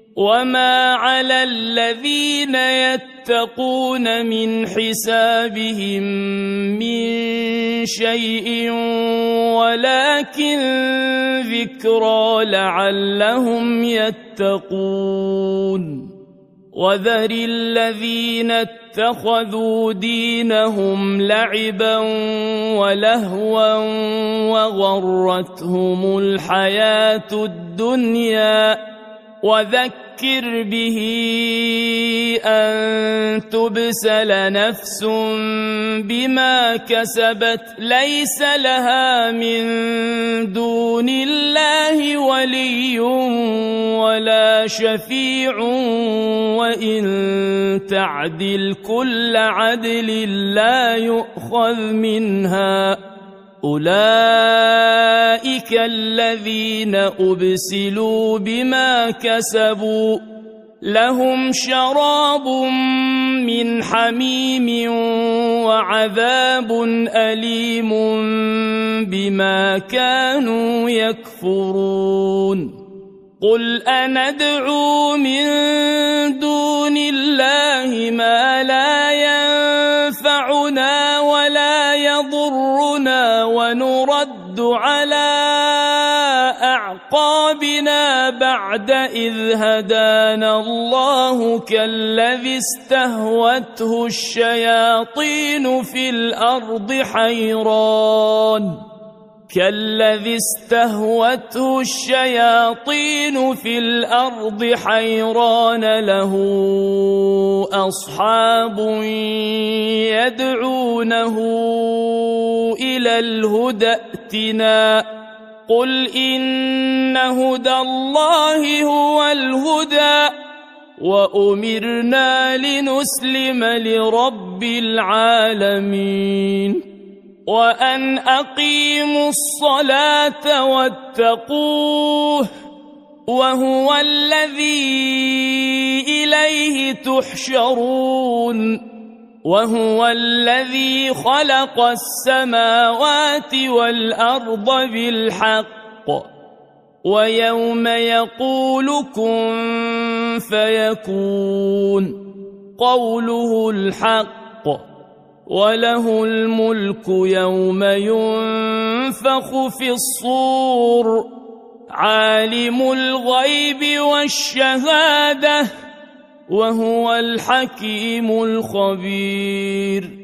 وما على الذين يتقون من حسابهم من شيء ولكن ذكرى لعلهم يتقون وذر الذين اتخذوا دينهم لعبا ولهوا وغرتهم الحياة الدنيا وذكر به أن تبسل نفس بما كسبت ليس لها من دون الله ولي ولا شفيع وإن تعدل كل عدل لا يؤخذ منها أولئك الذين أبسلوا بما كسبوا لهم شراب من حميم وعذاب أليم بما كانوا يكفرون قل أندعو من دون الله ما لا ينفعنا ولا يضرنا ونرد على أعقابنا بعد إذ هدانا الله كالذي استهوته الشياطين في الأرض حيران له أصحاب يدعونه إلى الهدى ائتنا قل إن هدى الله هو الهدى وأمرنا لنسلم لرب العالمين وأن أقيموا الصلاة واتقوه وهو الذي إليه تحشرون وهو الذي خلق السماوات والأرض بالحق ويوم يقول كن فيكون قوله الحق وله الملك يوم ينفخ في الصور عالم الغيب والشهادة وهو الحكيم الخبير